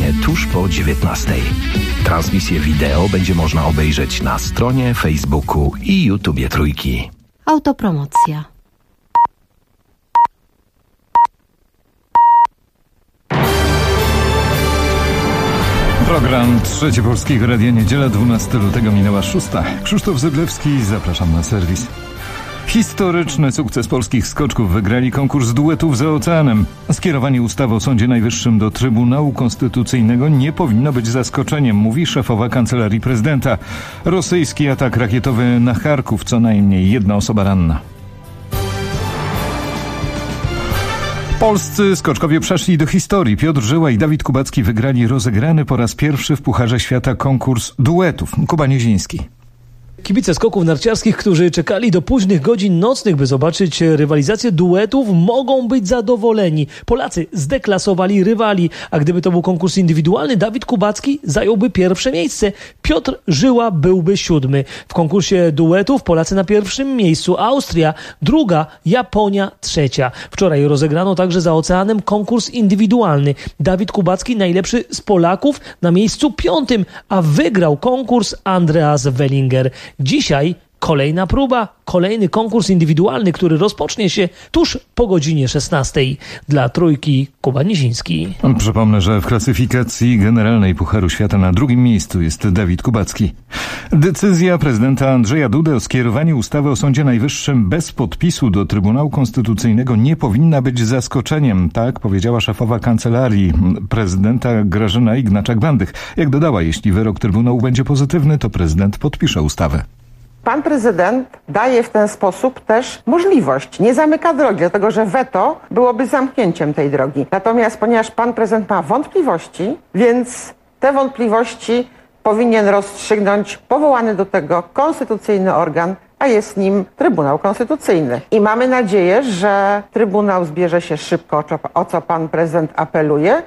popołudnie tuż po 19. Transmisję wideo będzie można obejrzeć na stronie, Facebooku i YouTubie Trójki. Autopromocja. Program Trzeci Polskiego Radia, niedziela 12 lutego, minęła 6. Krzysztof Zyblewski, zapraszam na serwis. Historyczny sukces polskich skoczków. Wygrali konkurs duetów za oceanem. Skierowanie ustawy o Sądzie Najwyższym do Trybunału Konstytucyjnego nie powinno być zaskoczeniem, mówi szefowa Kancelarii Prezydenta. Rosyjski atak rakietowy na Charków, co najmniej jedna osoba ranna. Polscy skoczkowie przeszli do historii. Piotr Żyła i Dawid Kubacki wygrali rozegrany po raz pierwszy w Pucharze Świata konkurs duetów. Kuba Nieziński. Kibice skoków narciarskich, którzy czekali do późnych godzin nocnych, by zobaczyć rywalizację duetów, mogą być zadowoleni. Polacy zdeklasowali rywali, a gdyby to był konkurs indywidualny, Dawid Kubacki zająłby pierwsze miejsce. Piotr Żyła byłby 7. W konkursie duetów Polacy na pierwszym miejscu, Austria druga, Japonia trzecia. Wczoraj rozegrano także za oceanem konkurs indywidualny. Dawid Kubacki, najlepszy z Polaków, na miejscu 5, a wygrał konkurs Andreas Wellinger. Dzisiaj kolejna próba, kolejny konkurs indywidualny, który rozpocznie się tuż po godzinie 16. Dla Trójki Kuba Nieziński. Przypomnę, że w klasyfikacji generalnej Pucharu Świata na drugim miejscu jest Dawid Kubacki. Decyzja prezydenta Andrzeja Dudy o skierowaniu ustawy o Sądzie Najwyższym bez podpisu do Trybunału Konstytucyjnego nie powinna być zaskoczeniem. Tak powiedziała szefowa Kancelarii Prezydenta Grażyna Ignaczak-Bandych. Jak dodała, jeśli wyrok Trybunału będzie pozytywny, to prezydent podpisze ustawę. Pan prezydent daje w ten sposób też możliwość, nie zamyka drogi, dlatego że weto byłoby zamknięciem tej drogi. Natomiast ponieważ pan prezydent ma wątpliwości, więc te wątpliwości powinien rozstrzygnąć powołany do tego konstytucyjny organ, a jest nim Trybunał Konstytucyjny. I mamy nadzieję, że Trybunał zbierze się szybko, o co pan prezydent apeluje.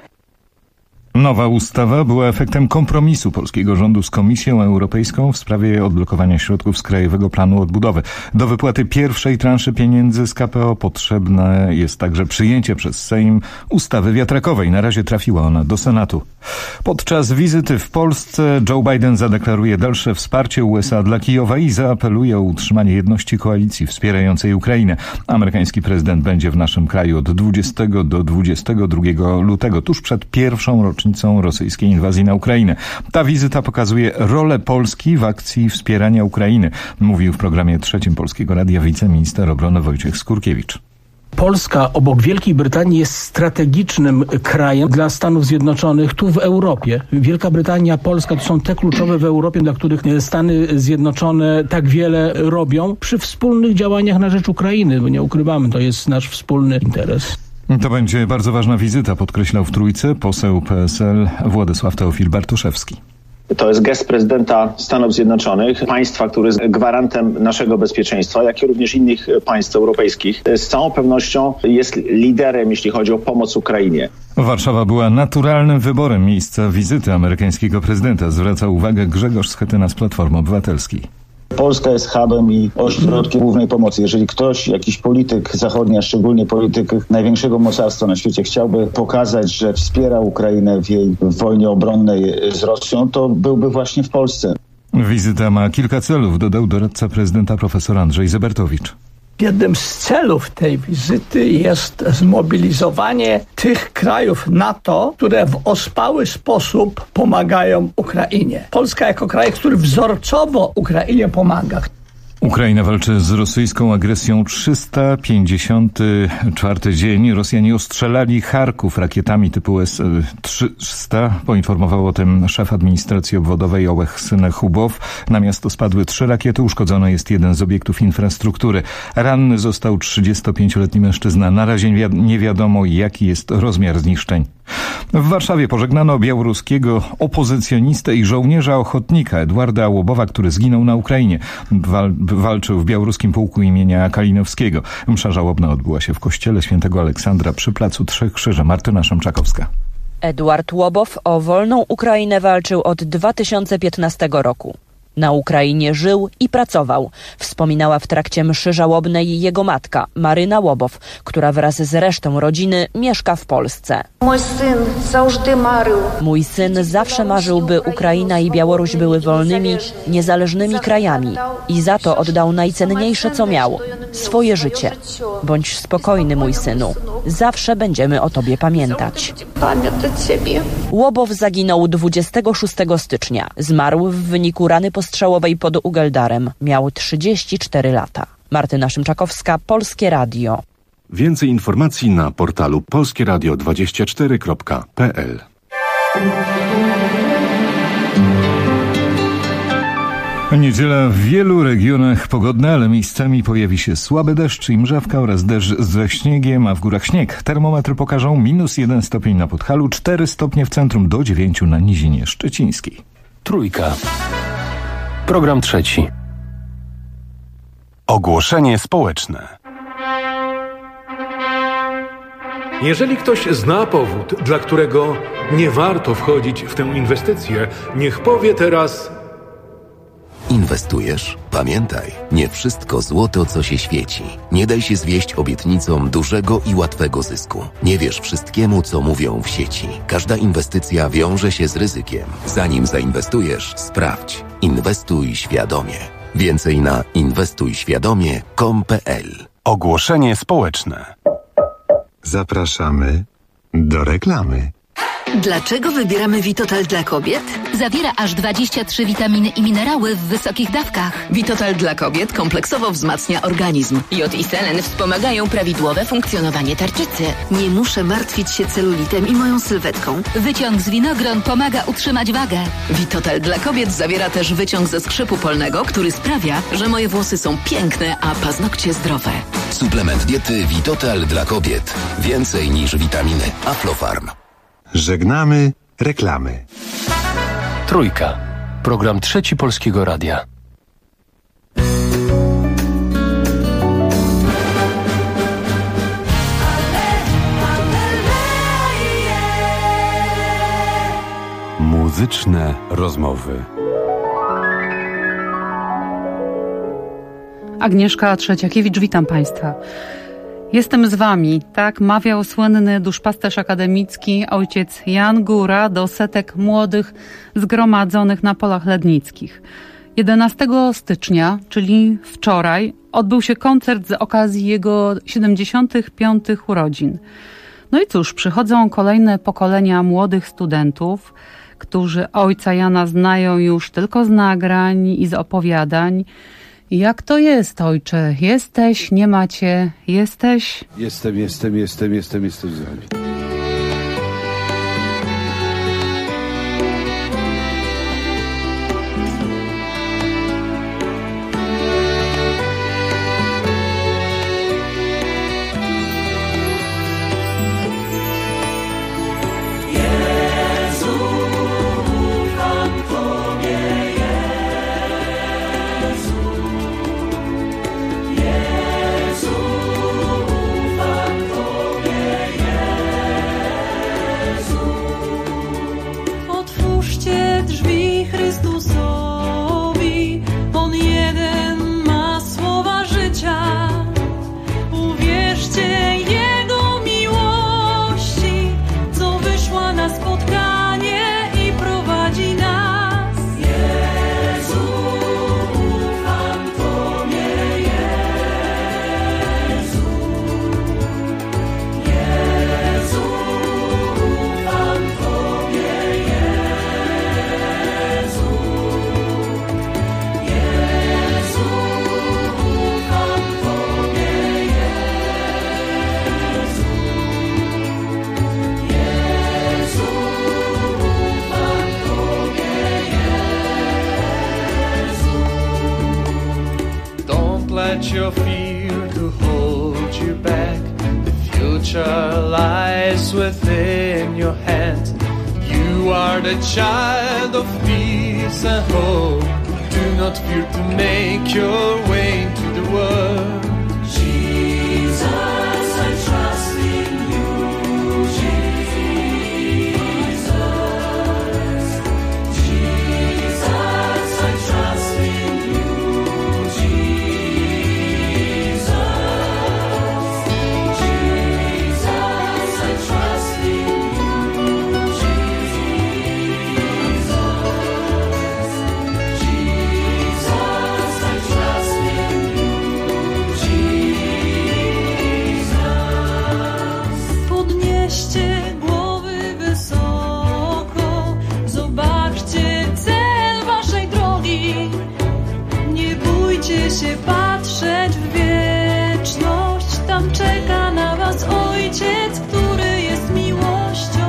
Nowa ustawa była efektem kompromisu polskiego rządu z Komisją Europejską w sprawie odblokowania środków z Krajowego Planu Odbudowy. Do wypłaty pierwszej transzy pieniędzy z KPO potrzebne jest także przyjęcie przez Sejm ustawy wiatrakowej. Na razie trafiła ona do Senatu. Podczas wizyty w Polsce Joe Biden zadeklaruje dalsze wsparcie USA dla Kijowa i zaapeluje o utrzymanie jedności koalicji wspierającej Ukrainę. Amerykański prezydent będzie w naszym kraju od 20 do 22 lutego, tuż przed pierwszą rocznicą rosyjskiej inwazji na Ukrainę. Ta wizyta pokazuje rolę Polski w akcji wspierania Ukrainy, mówił w programie Trzecim Polskiego Radia wiceminister obrony Wojciech Skurkiewicz. Polska obok Wielkiej Brytanii jest strategicznym krajem dla Stanów Zjednoczonych tu w Europie. Wielka Brytania, Polska to są te kluczowe w Europie, dla których Stany Zjednoczone tak wiele robią przy wspólnych działaniach na rzecz Ukrainy, bo nie ukrywamy, to jest nasz wspólny interes. To będzie bardzo ważna wizyta, podkreślał w Trójce poseł PSL Władysław Teofil Bartoszewski. To jest gest prezydenta Stanów Zjednoczonych, państwa, który jest gwarantem naszego bezpieczeństwa, jak i również innych państw europejskich. Z całą pewnością jest liderem, jeśli chodzi o pomoc Ukrainie. Warszawa była naturalnym wyborem miejsca wizyty amerykańskiego prezydenta, zwraca uwagę Grzegorz Schetyna z Platformy Obywatelskiej. Polska jest hubem i ośrodkiem głównej pomocy. Jeżeli ktoś, jakiś polityk zachodni, a szczególnie polityk największego mocarstwa na świecie chciałby pokazać, że wspiera Ukrainę w jej wojnie obronnej z Rosją, to byłby właśnie w Polsce. Wizyta ma kilka celów, dodał doradca prezydenta profesor Andrzej Zebertowicz. Jednym z celów tej wizyty jest zmobilizowanie tych krajów NATO, które w ospały sposób pomagają Ukrainie. Polska jako kraj, który wzorcowo Ukrainie pomaga. Ukraina walczy z rosyjską agresją 354 dzień. Rosjanie ostrzelali Charków rakietami typu S-300. Poinformował o tym szef administracji obwodowej Ołeh Synechubow. Na miasto spadły 3 rakiety. Uszkodzony jest jeden z obiektów infrastruktury. Ranny został 35-letni mężczyzna. Na razie nie wiadomo, jaki jest rozmiar zniszczeń. W Warszawie pożegnano białoruskiego opozycjonistę i żołnierza ochotnika Edwarda Łobowa, który zginął na Ukrainie. Walczył w białoruskim pułku imienia Kalinowskiego. Msza żałobna odbyła się w kościele świętego Aleksandra przy placu Trzech Krzyży. Martyna Szymczakowska. Edward Łobow o wolną Ukrainę walczył od 2015 roku. Na Ukrainie żył i pracował. Wspominała w trakcie mszy żałobnej jego matka, Maryna Łobow, która wraz z resztą rodziny mieszka w Polsce. Mój syn zawsze marzył, by Ukraina i Białoruś były wolnymi, niezależnymi krajami i za to oddał najcenniejsze, co miał – swoje życie. Bądź spokojny, mój synu. Zawsze będziemy o tobie pamiętać. Łobow zaginął 26 stycznia. Zmarł w wyniku rany postrzałowej pod Ugeldarem. Miał 34 lata. Martyna Szymczakowska, Polskie Radio. Więcej informacji na portalu polskieradio24.pl. Niedziela w wielu regionach pogodna, ale miejscami pojawi się słaby deszcz i mrzawka oraz deszcz ze śniegiem, a w górach śnieg. Termometry pokażą -1 stopień na Podhalu, 4 stopnie w centrum, do 9 na Nizinie Szczecińskiej. Trójka. Program trzeci. Ogłoszenie społeczne. Jeżeli ktoś zna powód, dla którego nie warto wchodzić w tę inwestycję, niech powie teraz: Inwestujesz? Pamiętaj, nie wszystko złoto, co się świeci. Nie daj się zwieść obietnicom dużego i łatwego zysku. Nie wierz wszystkiemu, co mówią w sieci. Każda inwestycja wiąże się z ryzykiem. Zanim zainwestujesz, sprawdź. Inwestuj świadomie. Więcej na inwestujświadomie.com.pl. Ogłoszenie społeczne. Zapraszamy do reklamy. Dlaczego wybieramy Vitotal dla kobiet? Zawiera aż 23 witaminy i minerały w wysokich dawkach. Vitotal dla kobiet kompleksowo wzmacnia organizm. Jod i selen wspomagają prawidłowe funkcjonowanie tarczycy. Nie muszę martwić się celulitem i moją sylwetką. Wyciąg z winogron pomaga utrzymać wagę. Vitotal dla kobiet zawiera też wyciąg ze skrzypu polnego, który sprawia, że moje włosy są piękne, a paznokcie zdrowe. Suplement diety Vitotal dla kobiet. Więcej niż witaminy. Aflofarm. Żegnamy reklamy. Trójka. Program trzeci Polskiego Radia. Muzyczne rozmowy. Agnieszka Trzeciakiewicz, witam Państwa. Jestem z Wami, tak mawiał słynny duszpasterz akademicki ojciec Jan Góra do setek młodych zgromadzonych na polach lednickich. 11 stycznia, czyli wczoraj, odbył się koncert z okazji jego 75. urodzin. No i cóż, przychodzą kolejne pokolenia młodych studentów, którzy ojca Jana znają już tylko z nagrań i z opowiadań. Jak to jest, ojcze? Jesteś, nie macie, jesteś? Jestem z wami. Let your fear to hold you back. The future lies within your hands. You are the child of peace and hope. Do not fear to make your way to the world. Jesus, I trust in you. Jesus, I trust Ojciec, który jest miłością.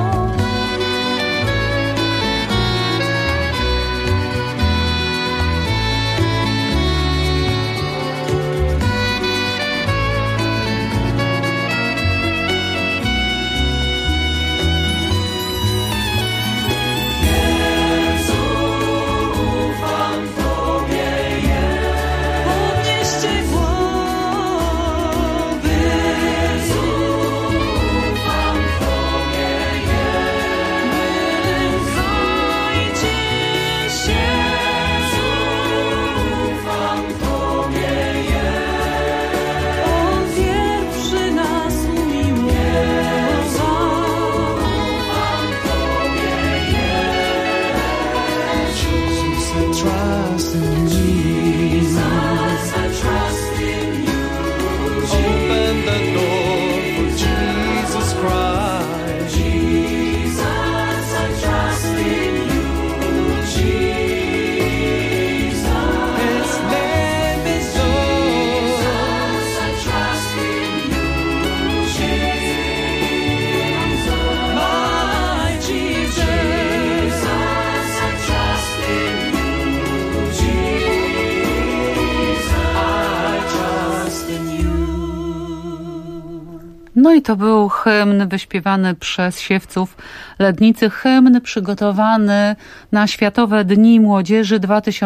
No i to był hymn wyśpiewany przez siewców Lednicy, hymn przygotowany na Światowe Dni Młodzieży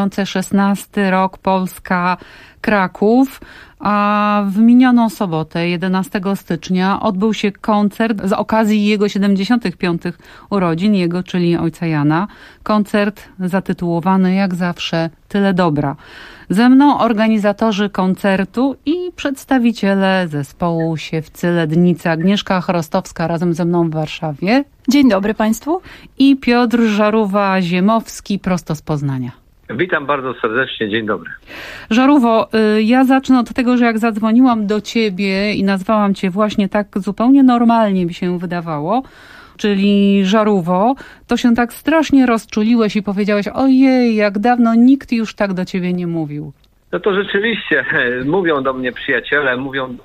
2016 rok, Polska, Kraków. A w minioną sobotę, 11 stycznia, odbył się koncert z okazji jego 75. urodzin, jego, czyli ojca Jana. Koncert zatytułowany jak zawsze Tyle dobra. Ze mną organizatorzy koncertu i przedstawiciele zespołu Siewcy Lednicy. Agnieszka Chorostowska razem ze mną w Warszawie. Dzień dobry Państwu. I Piotr Żarówa-Ziemowski prosto z Poznania. Witam bardzo serdecznie, dzień dobry. Żarówo, ja zacznę od tego, że jak zadzwoniłam do ciebie i nazwałam cię właśnie tak zupełnie normalnie, mi się wydawało, czyli Żarówo, to się tak strasznie rozczuliłeś i powiedziałeś: ojej, jak dawno nikt już tak do ciebie nie mówił. No to rzeczywiście, mówią do mnie przyjaciele, mówią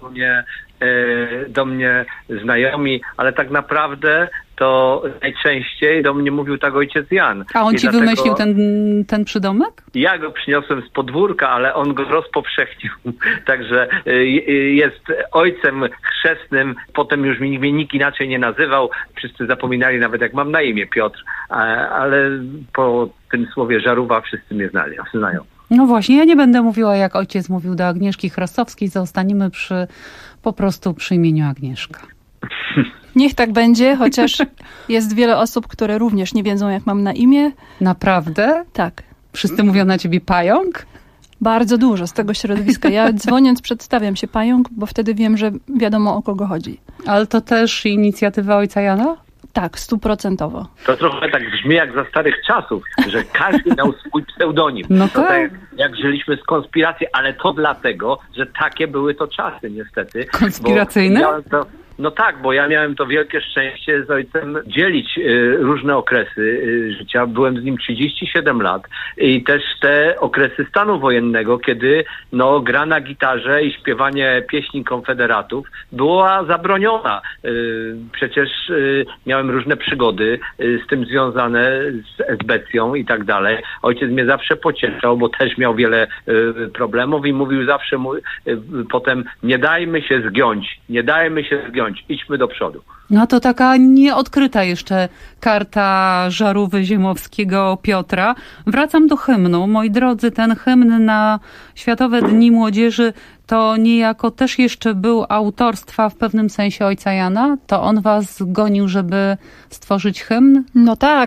do mnie znajomi, ale tak naprawdę to najczęściej do mnie mówił tak ojciec Jan. A on ci wymyślił ten przydomek? Ja go przyniosłem z podwórka, ale on go rozpowszechnił. Także jest ojcem chrzestnym, potem już mnie nikt inaczej nie nazywał. Wszyscy zapominali nawet jak mam na imię Piotr, ale po tym słowie Żarówa wszyscy mnie znają. No właśnie, ja nie będę mówiła jak ojciec mówił do Agnieszki Chrostowskiej, zostaniemy po prostu przy imieniu Agnieszka. Niech tak będzie, chociaż jest wiele osób, które również nie wiedzą jak mam na imię. Naprawdę? Tak. Wszyscy mówią na ciebie Pająk? Bardzo dużo z tego środowiska. Ja dzwoniąc przedstawiam się Pająk, bo wtedy wiem, że wiadomo o kogo chodzi. Ale to też inicjatywa ojca Jana? Tak, 100%. To trochę tak brzmi jak za starych czasów, że każdy miał swój pseudonim. No to tak jak żyliśmy z konspiracji, ale to dlatego, że takie były to czasy niestety. Konspiracyjne? No tak, bo ja miałem to wielkie szczęście z ojcem dzielić różne okresy życia. Byłem z nim 37 lat i też te okresy stanu wojennego, kiedy gra na gitarze i śpiewanie pieśni konfederatów była zabroniona. Przecież miałem różne przygody z tym związane z esbecją i tak dalej. Ojciec mnie zawsze pocieszał, bo też miał wiele problemów i mówił zawsze potem: nie dajmy się zgiąć, idźmy do przodu. No to taka nieodkryta jeszcze karta Żarówy Ziemowskiego Piotra. Wracam do hymnu. Moi drodzy, ten hymn na Światowe Dni Młodzieży to niejako też jeszcze był autorstwa w pewnym sensie ojca Jana? To on was gonił, żeby stworzyć hymn? No tak.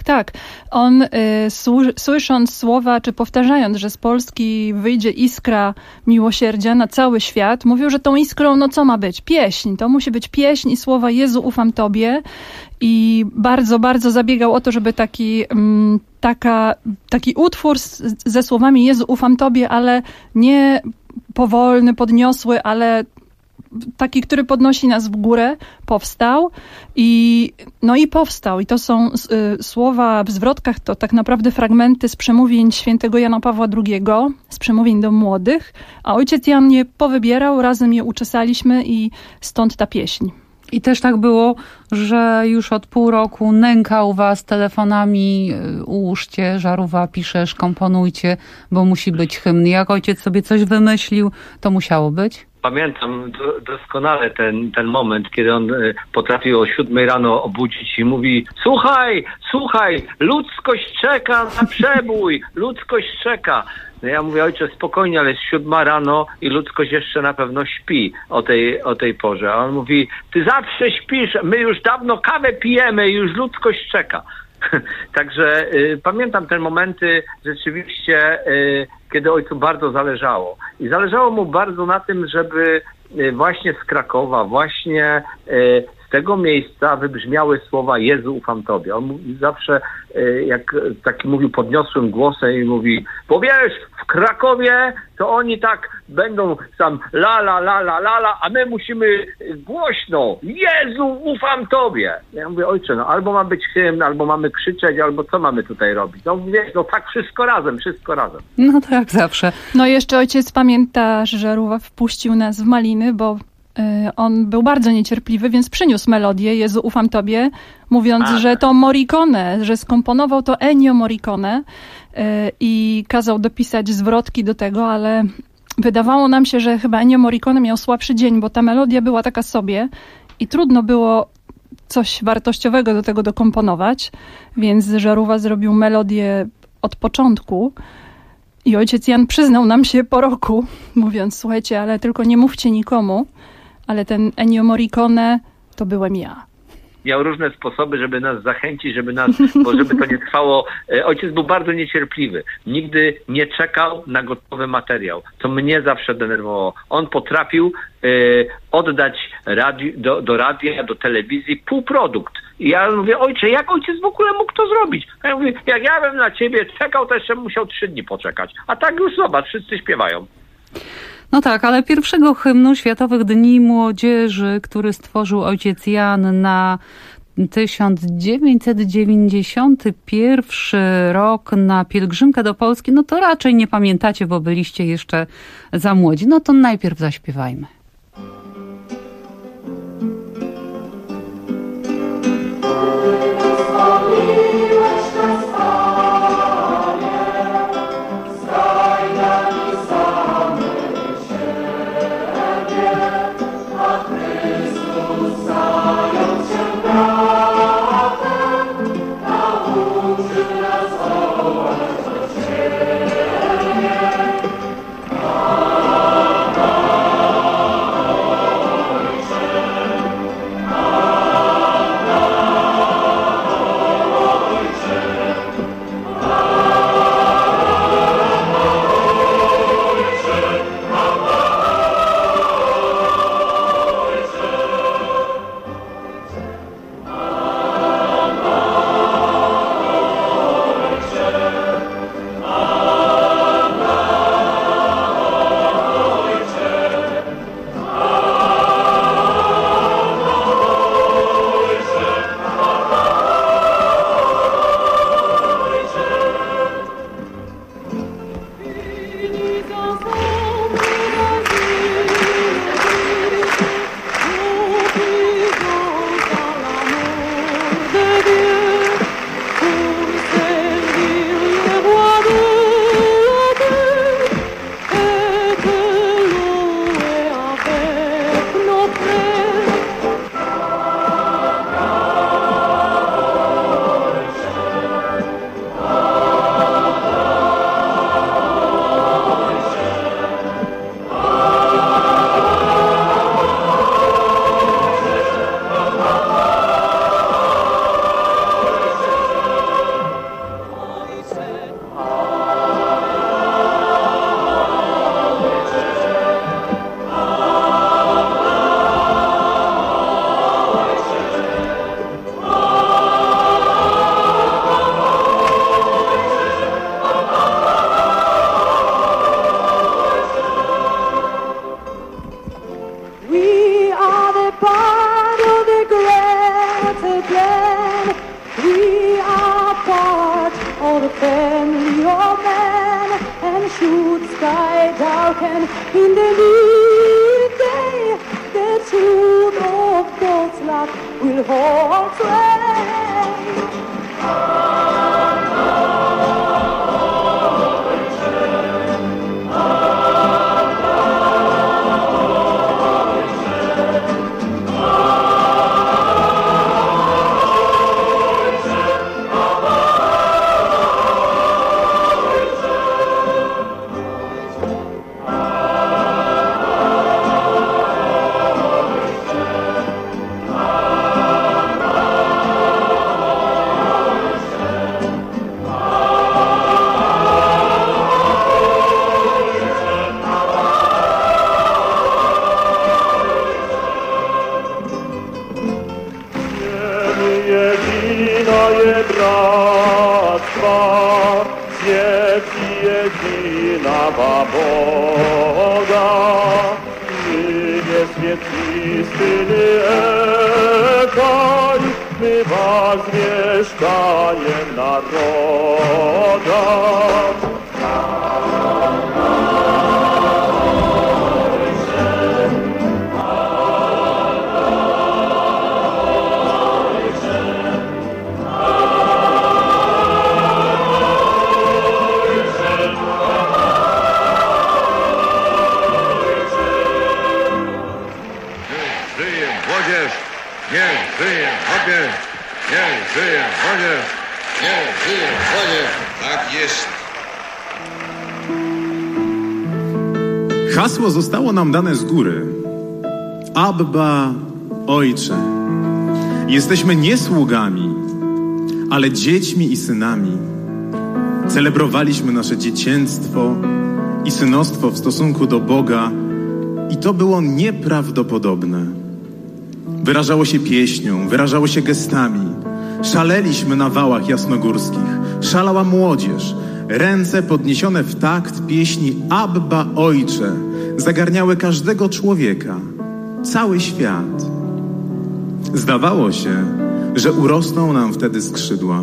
On słysząc słowa, czy powtarzając, że z Polski wyjdzie iskra miłosierdzia na cały świat, mówił, że tą iskrą, co ma być? Pieśń. To musi być pieśń i słowa Jezu, ufam Tobie. I bardzo, bardzo zabiegał o to, żeby taki utwór ze słowami Jezu, ufam Tobie, ale nie powolny, podniosły, ale taki, który podnosi nas w górę, powstał. I powstał. I to są słowa w zwrotkach, to tak naprawdę fragmenty z przemówień świętego Jana Pawła II, z przemówień do młodych, a ojciec Jan je powybierał, razem je uczesaliśmy i stąd ta pieśń. I też tak było, że już od pół roku nękał was telefonami, ułóżcie, Żarówa, piszesz, komponujcie, bo musi być hymn. Jak ojciec sobie coś wymyślił, to musiało być? Pamiętam doskonale ten moment, kiedy on potrafił o 7 rano obudzić i mówi: słuchaj, ludzkość czeka na przebój, ludzkość czeka. No ja mówię: ojcze, spokojnie, ale jest 7 rano i ludzkość jeszcze na pewno śpi o tej porze. A on mówi: ty zawsze śpisz, my już dawno kawę pijemy i już ludzkość czeka. Także pamiętam te momenty rzeczywiście, kiedy ojcu bardzo zależało. I zależało mu bardzo na tym, żeby właśnie z Krakowa, właśnie z tego miejsca wybrzmiały słowa: Jezu, ufam Tobie. On mówi zawsze, jak taki mówił podniosłym głosem i mówi: bo wiesz, w Krakowie to oni tak będą tam la, a my musimy głośno: Jezu, ufam Tobie. Ja mówię: ojcze, no albo ma być hymn, albo mamy krzyczeć, albo co mamy tutaj robić? No wiesz, no tak wszystko razem. No to jak zawsze. No jeszcze ojciec pamięta, że Żarówa wpuścił nas w maliny, bo on był bardzo niecierpliwy, więc przyniósł melodię Jezu, ufam Tobie, mówiąc, że to Morricone, że skomponował to Ennio Morricone i kazał dopisać zwrotki do tego, ale wydawało nam się, że chyba Ennio Morricone miał słabszy dzień, bo ta melodia była taka sobie i trudno było coś wartościowego do tego dokomponować, więc Żarówa zrobił melodię od początku. I ojciec Jan przyznał nam się po roku, mówiąc: słuchajcie, ale tylko nie mówcie nikomu, ale ten Ennio Morricone to byłem ja. Miał różne sposoby, żeby nas zachęcić, bo żeby to nie trwało. Ojciec był bardzo niecierpliwy. Nigdy nie czekał na gotowy materiał. To mnie zawsze denerwowało. On potrafił oddać do radia, do telewizji półprodukt. I ja mówię: ojcze, jak ojciec w ogóle mógł to zrobić? A ja mówię: jak ja bym na ciebie czekał, to jeszcze musiał 3 dni poczekać. A tak już zobacz, wszyscy śpiewają. No tak, ale pierwszego hymnu Światowych Dni Młodzieży, który stworzył ojciec Jan na 1991 rok na pielgrzymkę do Polski, no to raczej nie pamiętacie, bo byliście jeszcze za młodzi. No to najpierw zaśpiewajmy. In the midday, the tune of God's will hold sway. Boga, nie świetlisty ekaj, my was mieszkaniem naroda. Niech żyje młodzież! Niech żyje młodzież! Niech żyje młodzież! Tak jest! Hasło zostało nam dane z góry. Abba, Ojcze. Jesteśmy nie sługami, ale dziećmi i synami. Celebrowaliśmy nasze dziecięctwo i synostwo w stosunku do Boga i to było nieprawdopodobne. Wyrażało się pieśnią, wyrażało się gestami. Szaleliśmy na wałach jasnogórskich. Szalała młodzież. Ręce podniesione w takt pieśni Abba, Ojcze zagarniały każdego człowieka. Cały świat. Zdawało się, że urosną nam wtedy skrzydła.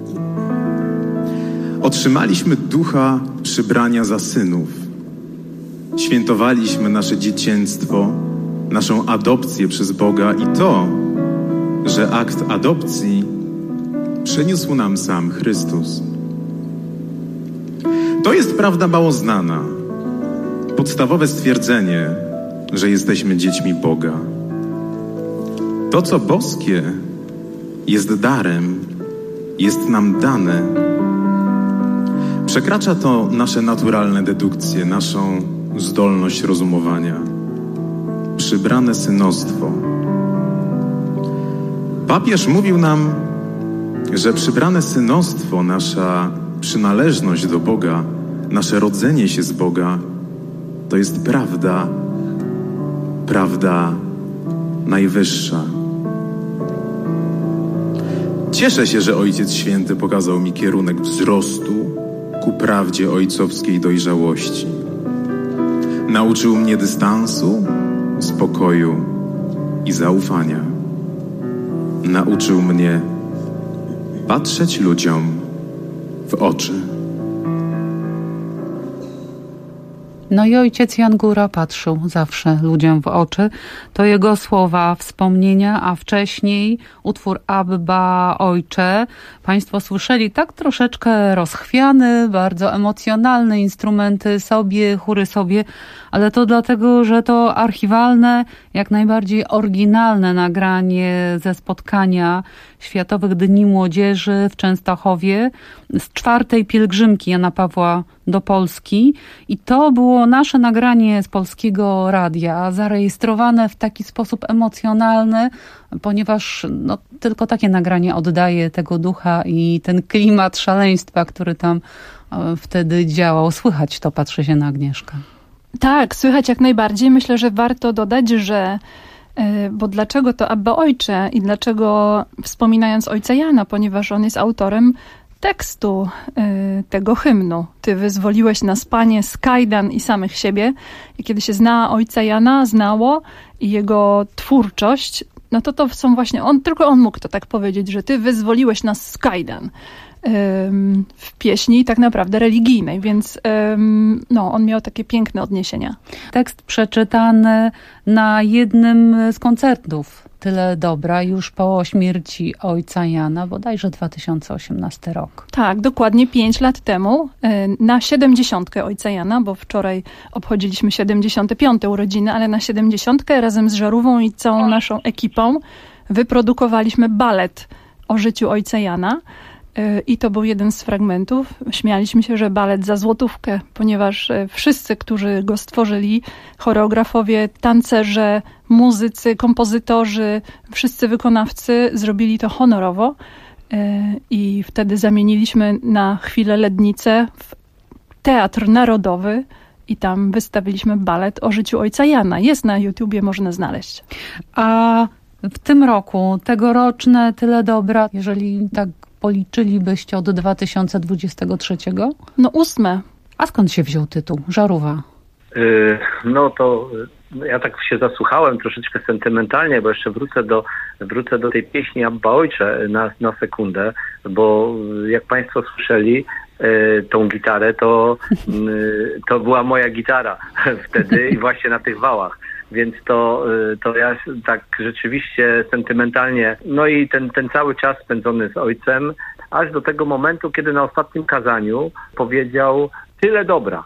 Otrzymaliśmy ducha przybrania za synów. Świętowaliśmy nasze dziecięctwo, naszą adopcję przez Boga i to, że akt adopcji przyniósł nam sam Chrystus. To jest prawda mało znana. Podstawowe stwierdzenie, że jesteśmy dziećmi Boga. To, co boskie, jest darem, jest nam dane. Przekracza to nasze naturalne dedukcje, naszą zdolność rozumowania. Przybrane synostwo. Papież mówił nam, że przybrane synostwo, nasza przynależność do Boga, nasze rodzenie się z Boga, to jest prawda, prawda najwyższa. Cieszę się, że Ojciec Święty pokazał mi kierunek wzrostu ku prawdzie ojcowskiej dojrzałości. Nauczył mnie dystansu, spokoju i zaufania. Nauczył mnie patrzeć ludziom w oczy. No i ojciec Jan Góra patrzył zawsze ludziom w oczy. To jego słowa, wspomnienia, a wcześniej utwór Abba, Ojcze. Państwo słyszeli tak troszeczkę rozchwiany, bardzo emocjonalny, instrumenty sobie, chóry sobie, ale to dlatego, że to archiwalne, jak najbardziej oryginalne nagranie ze spotkania Światowych Dni Młodzieży w Częstochowie z 4. pielgrzymki Jana Pawła do Polski. I to było nasze nagranie z Polskiego Radia, zarejestrowane w taki sposób emocjonalny, ponieważ no, tylko takie nagranie oddaje tego ducha i ten klimat szaleństwa, który tam wtedy działał. Słychać to, patrzy się na Agnieszkę. Tak, słychać jak najbardziej. Myślę, że warto dodać, że bo dlaczego to Abba Ojcze i dlaczego wspominając ojca Jana, ponieważ on jest autorem tekstu tego hymnu. Ty wyzwoliłeś nas, Panie, z kajdan i samych siebie. I kiedy się zna ojca Jana, znało i jego twórczość, no to są właśnie, tylko on mógł to tak powiedzieć, że ty wyzwoliłeś nas z kajdan w pieśni tak naprawdę religijnej, więc no, on miał takie piękne odniesienia. Tekst przeczytany na jednym z koncertów Tyle dobra już po śmierci ojca Jana, bodajże 2018 rok. Tak, dokładnie 5 lat temu, na 70. ojca Jana, bo wczoraj obchodziliśmy 75. urodziny, ale na 70. razem z Żarówą i całą naszą ekipą wyprodukowaliśmy balet o życiu ojca Jana. I to był jeden z fragmentów. Śmialiśmy się, że balet za złotówkę, ponieważ wszyscy, którzy go stworzyli, choreografowie, tancerze, muzycy, kompozytorzy, wszyscy wykonawcy zrobili to honorowo. I wtedy zamieniliśmy na chwilę Lednicę w Teatr Narodowy i tam wystawiliśmy balet o życiu ojca Jana. Jest na YouTubie, można znaleźć. A w tym roku, tegoroczne Tyle dobra, jeżeli tak policzylibyście od 2023? No 8. A skąd się wziął tytuł? Żarówa. No to ja tak się zasłuchałem troszeczkę sentymentalnie, bo jeszcze wrócę do tej pieśni Abba Ojcze na sekundę, bo jak Państwo słyszeli tą gitarę, to była moja gitara wtedy i właśnie na tych wałach. Więc to ja tak rzeczywiście sentymentalnie, no i ten cały czas spędzony z ojcem, aż do tego momentu, kiedy na ostatnim kazaniu powiedział: tyle dobra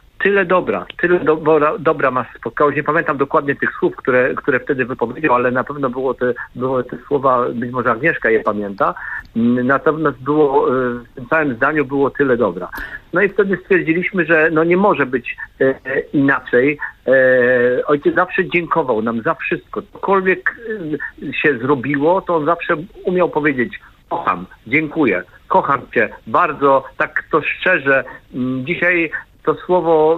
ma spotkało. Nie pamiętam dokładnie tych słów, które wtedy wypowiedział, ale na pewno były te słowa, być może Agnieszka je pamięta. Natomiast w tym całym zdaniu było tyle dobra. No i wtedy stwierdziliśmy, że no nie może być inaczej. Ojciec zawsze dziękował nam za wszystko. Cokolwiek się zrobiło, to on zawsze umiał powiedzieć: kocham, dziękuję, kocham cię bardzo, tak to szczerze. Dzisiaj to słowo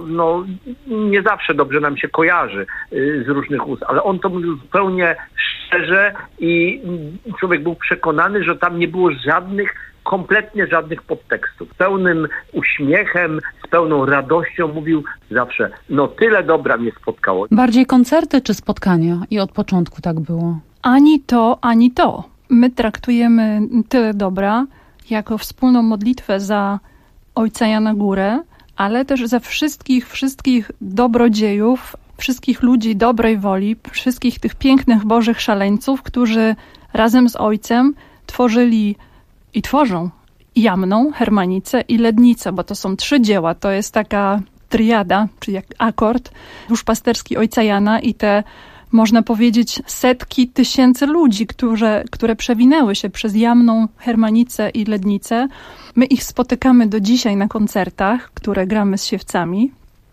nie zawsze dobrze nam się kojarzy z różnych ust, ale on to mówił zupełnie szczerze i człowiek był przekonany, że tam nie było kompletnie żadnych podtekstów. Z pełnym uśmiechem, z pełną radością mówił zawsze: no tyle dobra mnie spotkało. Bardziej koncerty czy spotkania? I od początku tak było? Ani to, ani to. My traktujemy Tyle dobra jako wspólną modlitwę za ojca Jana Górę, ale też za wszystkich dobrodziejów, wszystkich ludzi dobrej woli, wszystkich tych pięknych bożych szaleńców, którzy razem z ojcem tworzyli i tworzą Jamną, Hermanicę i Lednicę, bo to są 3 dzieła. To jest taka triada, czyli jak akord duszpasterski ojca Jana i te, można powiedzieć, setki tysięcy ludzi, które przewinęły się przez Jamną, Hermanicę i Lednicę. My ich spotykamy do dzisiaj na koncertach, które gramy z siewcami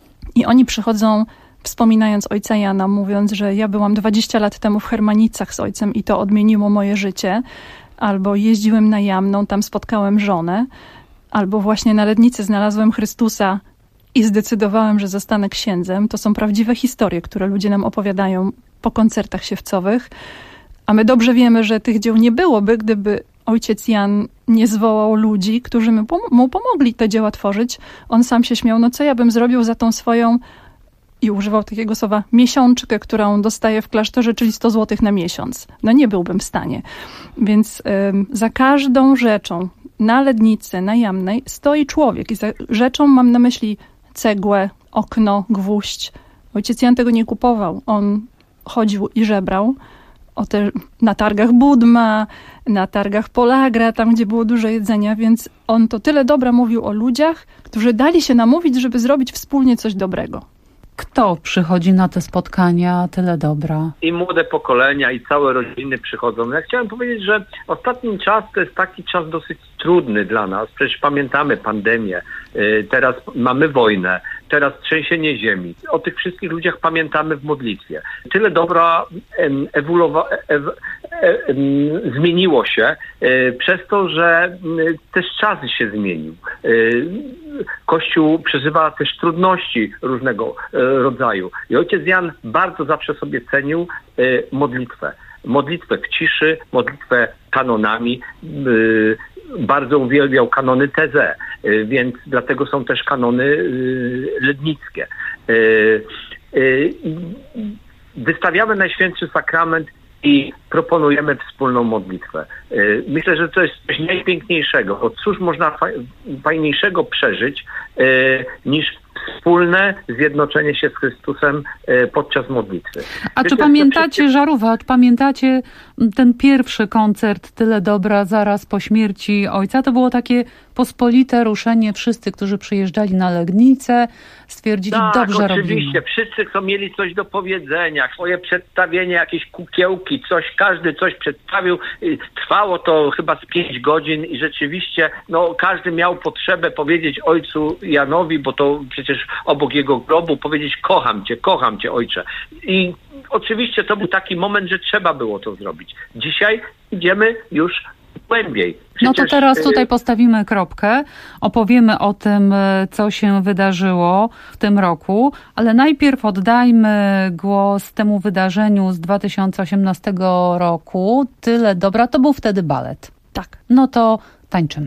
i oni przychodzą wspominając ojca Jana, mówiąc, że ja byłam 20 lat temu w Hermanicach z ojcem i to odmieniło moje życie, albo jeździłem na Jamną, tam spotkałem żonę, albo właśnie na Lednicy znalazłem Chrystusa i zdecydowałem, że zostanę księdzem. To są prawdziwe historie, które ludzie nam opowiadają po koncertach siewcowych, a my dobrze wiemy, że tych dzieł nie byłoby, gdyby ojciec Jan nie zwołał ludzi, którzy mu pomogli te dzieła tworzyć. On sam się śmiał: no co ja bym zrobił za tą swoją, i używał takiego słowa, miesiączkę, którą dostaję w klasztorze, czyli 100 zł na miesiąc. No nie byłbym w stanie. Więc za każdą rzeczą na Lednicy, na Jamnej stoi człowiek i za rzeczą mam na myśli cegłę, okno, gwóźdź. Ojciec Jan tego nie kupował. On chodził i żebrał na targach Budma, na targach Polagra, tam gdzie było dużo jedzenia, więc on to tyle dobra mówił o ludziach, którzy dali się namówić, żeby zrobić wspólnie coś dobrego. Kto przychodzi na te spotkania Tyle dobra? I młode pokolenia, i całe rodziny przychodzą. Ja chciałem powiedzieć, że ostatni czas to jest taki czas dosyć trudny dla nas. Przecież pamiętamy pandemię, teraz mamy wojnę, teraz trzęsienie ziemi. O tych wszystkich ludziach pamiętamy w modlitwie. Tyle dobra zmieniło się przez to, że też czas się zmienił. Kościół przeżywa też trudności różnego rodzaju. I ojciec Jan bardzo zawsze sobie cenił modlitwę. Modlitwę w ciszy, modlitwę kanonami. Bardzo uwielbiał kanony TZ, więc dlatego są też kanony lednickie. Wystawiamy Najświętszy Sakrament i proponujemy wspólną modlitwę. Myślę, że to jest coś najpiękniejszego, bo cóż można fajniejszego przeżyć niż wspólne zjednoczenie się z Chrystusem podczas modlitwy. A czy pamiętacie, Żarówa, pamiętacie ten pierwszy koncert Tyle Dobra zaraz po śmierci ojca? To było takie pospolite ruszenie. Wszyscy, którzy przyjeżdżali na Legnicę, stwierdzili, dobrze oczywiście. robimy. Wszyscy, kto mieli coś do powiedzenia, swoje przedstawienie, jakieś kukiełki, każdy coś przedstawił. Trwało to chyba z 5 godzin i rzeczywiście każdy miał potrzebę powiedzieć ojcu Janowi, bo to przecież obok jego grobu, powiedzieć kocham cię ojcze. I oczywiście to był taki moment, że trzeba było to zrobić. Dzisiaj idziemy już głębiej. No to teraz tutaj postawimy kropkę, opowiemy o tym, co się wydarzyło w tym roku, ale najpierw oddajmy głos temu wydarzeniu z 2018 roku. Tyle Dobra, to był wtedy balet. Tak. No to tańczymy.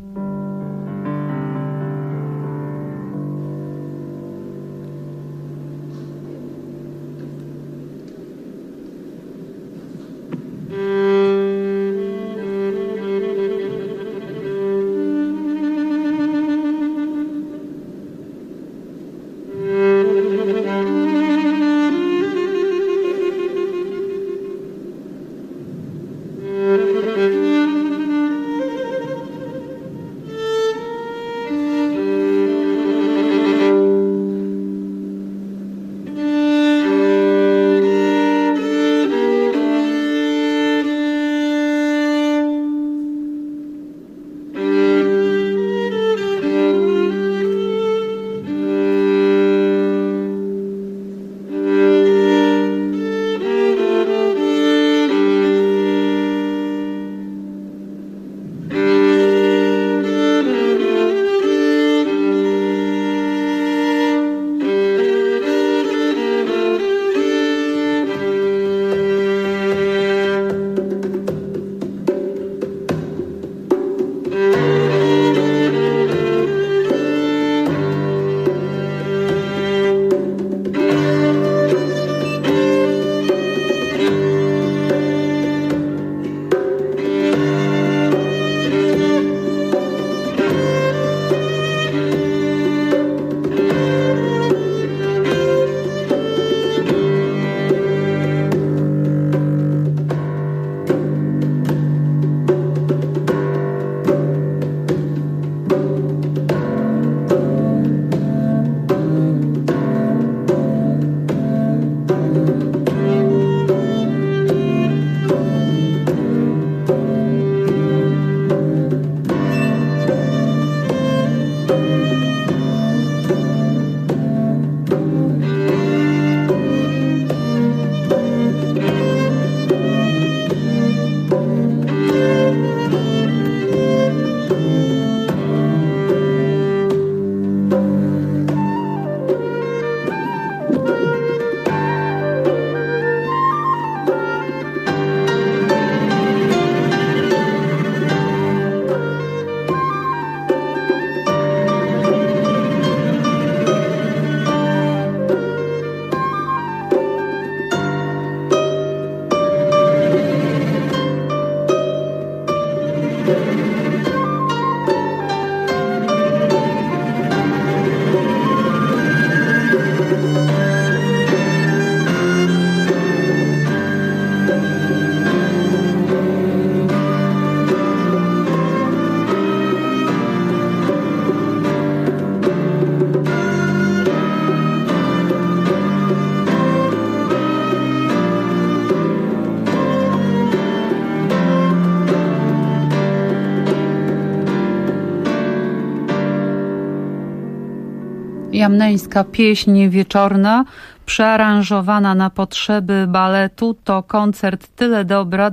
Jamneńska pieśń wieczorna, przearanżowana na potrzeby baletu. To koncert Tyle Dobra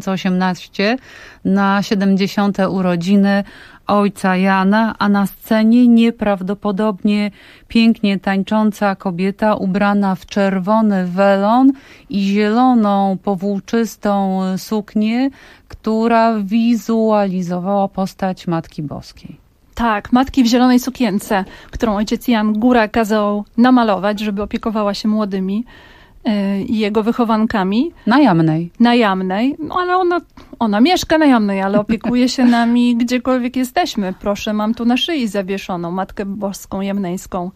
2018 na 70. urodziny ojca Jana, a na scenie nieprawdopodobnie pięknie tańcząca kobieta ubrana w czerwony welon i zieloną powłóczystą suknię, która wizualizowała postać Matki Boskiej. Tak, Matki w zielonej sukience, którą ojciec Jan Góra kazał namalować, żeby opiekowała się młodymi i jego wychowankami. Na Jamnej. Na Jamnej. No ale ona mieszka na Jamnej, ale opiekuje się nami gdziekolwiek jesteśmy. Proszę, mam tu na szyi zawieszoną Matkę Boską Jamneńską.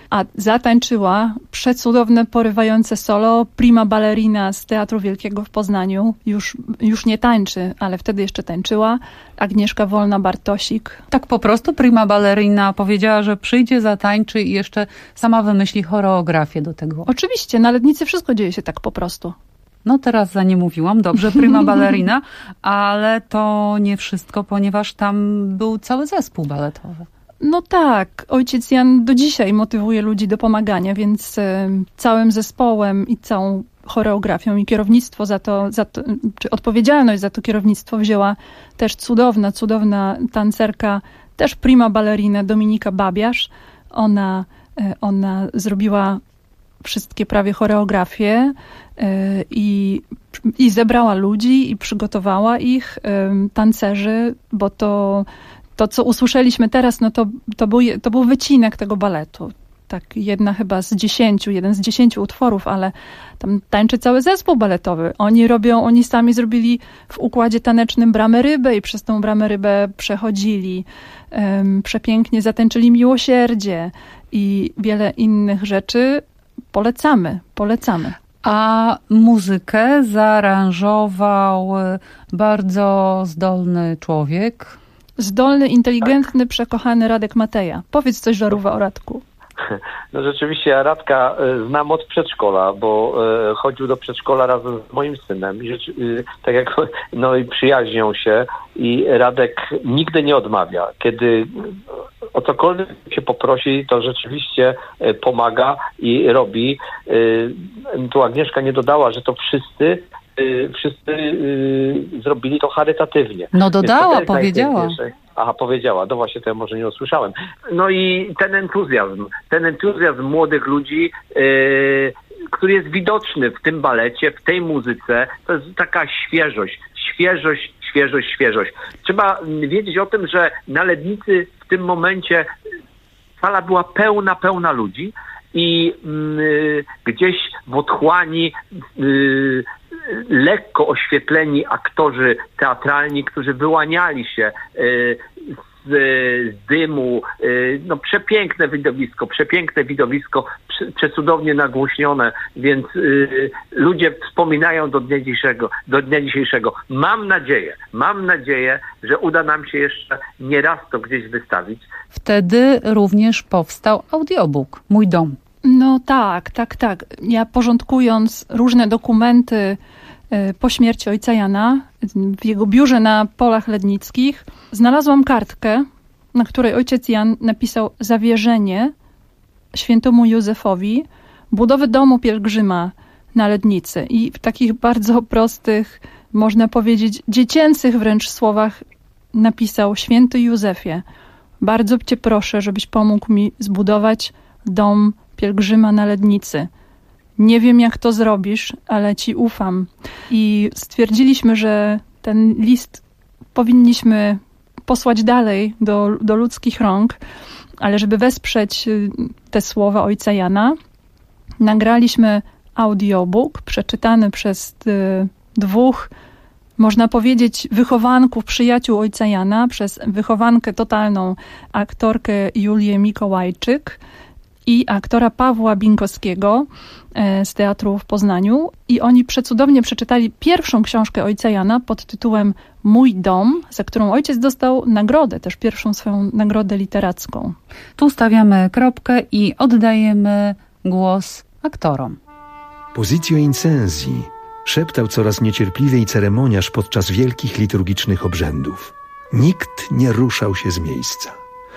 A zatańczyła przecudowne, porywające solo prima ballerina z Teatru Wielkiego w Poznaniu. Już nie tańczy, ale wtedy jeszcze tańczyła. Agnieszka Wolna-Bartosik. Tak po prostu prima ballerina powiedziała, że przyjdzie, zatańczy i jeszcze sama wymyśli choreografię do tego. Oczywiście, na Lednicy wszystko dzieje się tak po prostu. No teraz za nie mówiłam, dobrze, prima ballerina, ale to nie wszystko, ponieważ tam był cały zespół baletowy. No tak, ojciec Jan do dzisiaj motywuje ludzi do pomagania, więc całym zespołem i całą choreografią i kierownictwo za to, czy odpowiedzialność za to kierownictwo wzięła też cudowna tancerka, też prima ballerina Dominika Babiarz. Ona zrobiła wszystkie prawie choreografie i zebrała ludzi i przygotowała ich, tancerzy, bo to co usłyszeliśmy teraz, no to był wycinek tego baletu. Tak, jeden z 10 utworów, ale tam tańczy cały zespół baletowy. Oni sami zrobili w układzie tanecznym bramę rybę i przez tą bramę rybę przechodzili. Przepięknie zatańczyli Miłosierdzie i wiele innych rzeczy. Polecamy. A muzykę zaaranżował bardzo zdolny człowiek. Zdolny, inteligentny, przekochany Radek Mateja. Powiedz coś, Żarówa, o Radku. No rzeczywiście, ja Radka znam od przedszkola, bo chodził do przedszkola razem z moim synem i tak jak i przyjaźnią się i Radek nigdy nie odmawia. Kiedy o cokolwiek się poprosi, to rzeczywiście pomaga i robi. Tu Agnieszka nie dodała, że to wszyscy zrobili to charytatywnie. No dodała, powiedziała. Aha, powiedziała. No właśnie, to ja może nie usłyszałem. No i ten entuzjazm młodych ludzi, który jest widoczny w tym balecie, w tej muzyce, to jest taka świeżość. Trzeba wiedzieć o tym, że na Lednicy w tym momencie sala była pełna ludzi i gdzieś w otchłani lekko oświetleni aktorzy teatralni, którzy wyłaniali się z dymu. No przepiękne widowisko, przecudownie nagłośnione, więc ludzie wspominają do dnia dzisiejszego. Mam nadzieję, że uda nam się jeszcze nie raz to gdzieś wystawić. Wtedy również powstał audiobook Mój dom. No tak. Ja porządkując różne dokumenty po śmierci ojca Jana w jego biurze na Polach Lednickich, znalazłam kartkę, na której ojciec Jan napisał zawierzenie świętemu Józefowi budowy domu pielgrzyma na Lednicy. I w takich bardzo prostych, można powiedzieć dziecięcych wręcz słowach napisał: Święty Józefie, bardzo cię proszę, żebyś pomógł mi zbudować dom pielgrzyma na Lednicy. Nie wiem, jak to zrobisz, ale ci ufam. I stwierdziliśmy, że ten list powinniśmy posłać dalej do ludzkich rąk, ale żeby wesprzeć te słowa ojca Jana, nagraliśmy audiobook przeczytany przez dwóch, można powiedzieć, wychowanków, przyjaciół ojca Jana, przez wychowankę totalną, aktorkę Julię Mikołajczyk i aktora Pawła Binkowskiego z teatru w Poznaniu. I oni przecudownie przeczytali pierwszą książkę ojca Jana pod tytułem Mój dom, za którą ojciec dostał nagrodę, też pierwszą swoją nagrodę literacką. Tu stawiamy kropkę i oddajemy głos aktorom. Positio incensi szeptał coraz niecierpliwiej ceremoniarz podczas wielkich liturgicznych obrzędów. Nikt nie ruszał się z miejsca.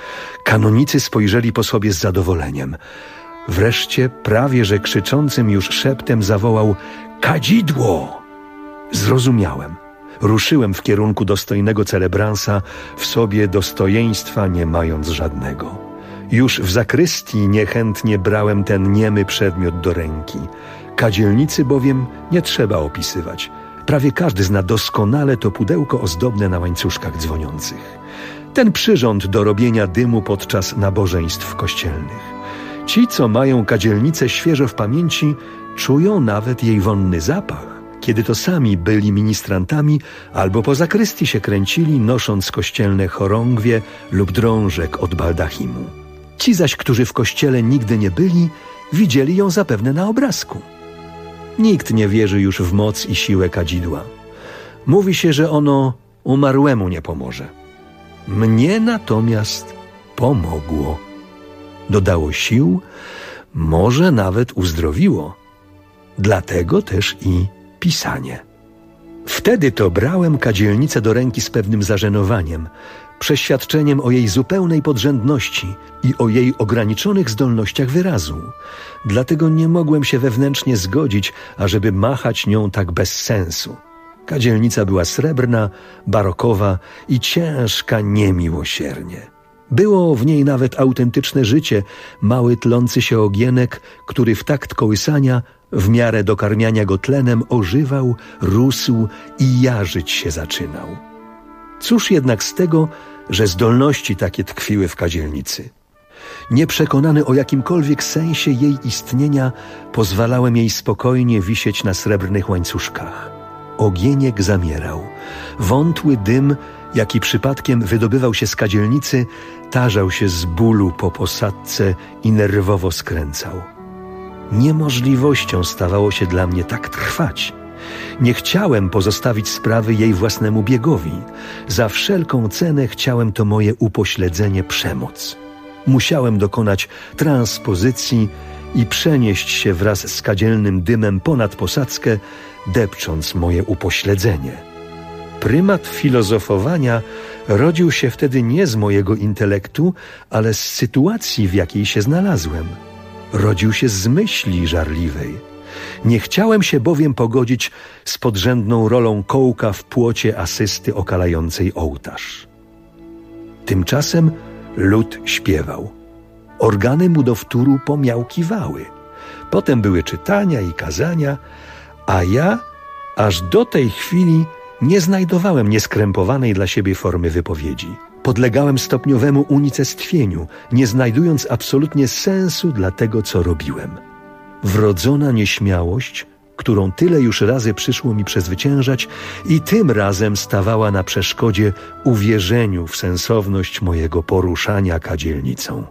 Kanonicy spojrzeli po sobie z zadowoleniem. Wreszcie prawie że krzyczącym już szeptem zawołał: kadzidło! Zrozumiałem. Ruszyłem w kierunku dostojnego celebransa, w sobie dostojeństwa nie mając żadnego. Już w zakrystii niechętnie brałem ten niemy przedmiot do ręki. Kadzielnicy bowiem nie trzeba opisywać. Prawie każdy zna doskonale to pudełko ozdobne na łańcuszkach dzwoniących. Ten przyrząd do robienia dymu podczas nabożeństw kościelnych. Ci, co mają kadzielnicę świeżo w pamięci, czują nawet jej wonny zapach, kiedy to sami byli ministrantami albo po zakrystii się kręcili, nosząc kościelne chorągwie lub drążek od baldachimu. Ci zaś, którzy w kościele nigdy nie byli, widzieli ją zapewne na obrazku. Nikt nie wierzy już w moc i siłę kadzidła. Mówi się, że ono umarłemu nie pomoże. Mnie natomiast pomogło. Dodało sił, może nawet uzdrowiło. Dlatego też i pisanie. Wtedy to brałem kadzielnicę do ręki z pewnym zażenowaniem, przeświadczeniem o jej zupełnej podrzędności i o jej ograniczonych zdolnościach wyrazu. Dlatego nie mogłem się wewnętrznie zgodzić, ażeby machać nią tak bez sensu. Kadzielnica była srebrna, barokowa i ciężka niemiłosiernie. Było w niej nawet autentyczne życie, mały tlący się ogienek, który w takt kołysania, w miarę dokarmiania go tlenem, ożywał, rósł i jarzyć się zaczynał. Cóż jednak z tego, że zdolności takie tkwiły w kadzielnicy? Nieprzekonany o jakimkolwiek sensie jej istnienia, pozwalałem jej spokojnie wisieć na srebrnych łańcuszkach. Ogieniek zamierał. Wątły dym, jaki przypadkiem wydobywał się z kadzielnicy, tarzał się z bólu po posadzce i nerwowo skręcał. Niemożliwością stawało się dla mnie tak trwać. Nie chciałem pozostawić sprawy jej własnemu biegowi. Za wszelką cenę chciałem to moje upośledzenie przemóc. Musiałem dokonać transpozycji i przenieść się wraz z kadzielnym dymem ponad posadzkę, depcząc moje upośledzenie. Prymat filozofowania rodził się wtedy nie z mojego intelektu, ale z sytuacji, w jakiej się znalazłem. Rodził się z myśli żarliwej. Nie chciałem się bowiem pogodzić z podrzędną rolą kołka w płocie asysty okalającej ołtarz. Tymczasem lud śpiewał. Organy mu do wtóru pomiałkiwały. Potem były czytania i kazania, a ja aż do tej chwili nie znajdowałem nieskrępowanej dla siebie formy wypowiedzi. Podlegałem stopniowemu unicestwieniu, nie znajdując absolutnie sensu dla tego, co robiłem. Wrodzona nieśmiałość, którą tyle już razy przyszło mi przezwyciężać, i tym razem stawała na przeszkodzie uwierzeniu w sensowność mojego poruszania kadzielnicą.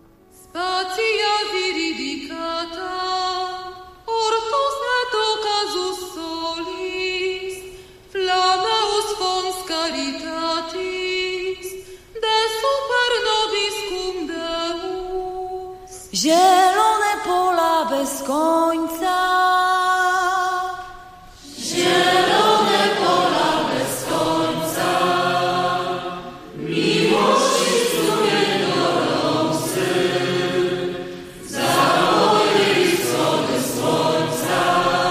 Zielone pola bez końca. Zielone pola bez końca. Miłości strumień gorący. Zachody i wschody słońca.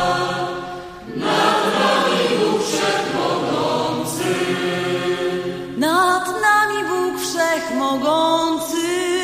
Nad nami Bóg Wszechmogący. Nad nami Bóg Wszechmogący.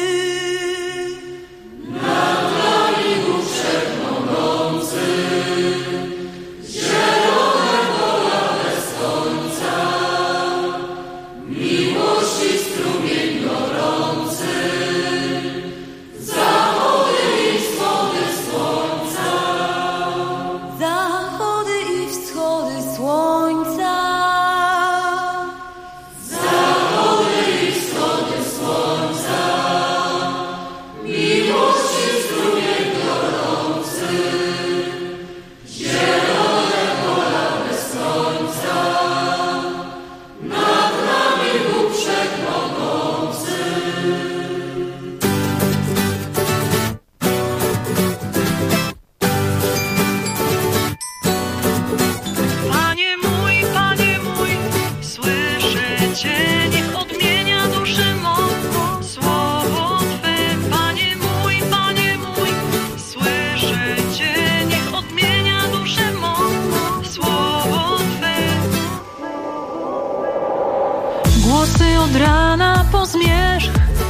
Głosy od rana po zmierzch,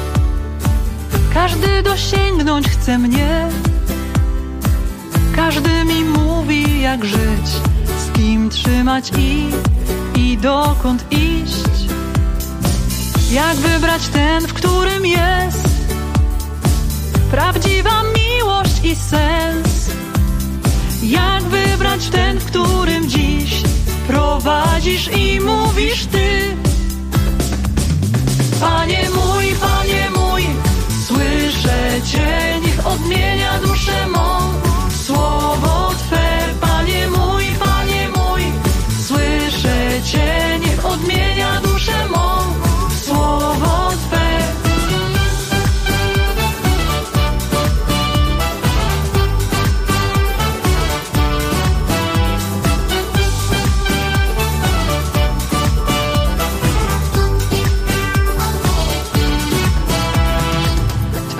każdy dosięgnąć chce mnie. Każdy mi mówi, jak żyć, z kim trzymać i dokąd iść. Jak wybrać ten, w którym jest prawdziwa miłość i sens. Jak wybrać ten, w którym dziś prowadzisz i mówisz Ty. Panie mój, słyszę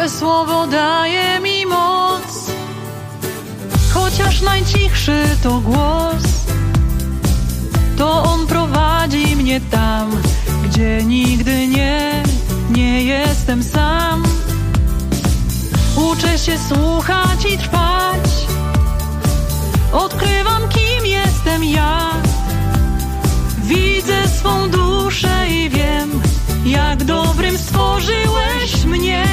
Twe słowo daje mi moc, chociaż najcichszy to głos, to on prowadzi mnie tam, gdzie nigdy nie jestem sam. Uczę się słuchać i trwać, odkrywam, kim jestem ja. Widzę swą duszę i wiem, jak dobrym stworzyłeś mnie.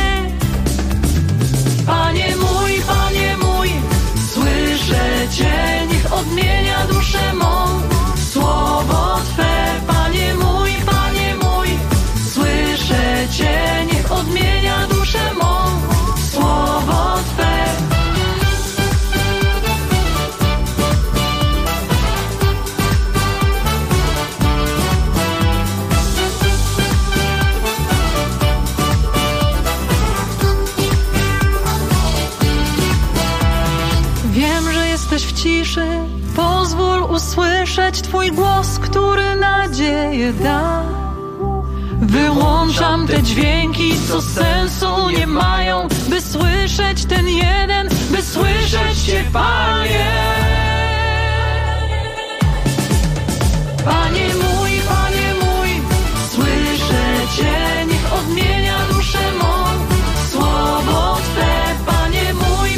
Panie mój, słyszę Cię, niech odmienia duszę mą słowo Twe. Panie mój, słyszę Cię, niech odmienia duszę mą słowo Twe. Wiem, że jesteś w ciszy, pozwól usłyszeć Twój głos, który nadzieję da. Wyłączam te dźwięki, co sensu nie mają, by słyszeć ten jeden, by słyszeć Cię, Panie. Panie mój, słyszę Cię, niech odmienia duszę mą słowo Twe. Panie mój,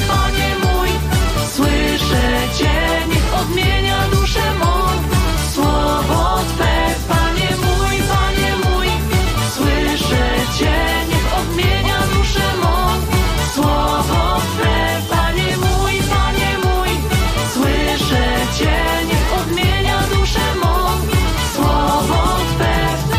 słyszę Cię, niech odmienia duszę mą słowo Twe. Panie mój, słyszę Cię, niech odmienia duszę mą słowo Twe. Panie mój, słyszę Cię, niech odmienia duszę mą słowo Twe.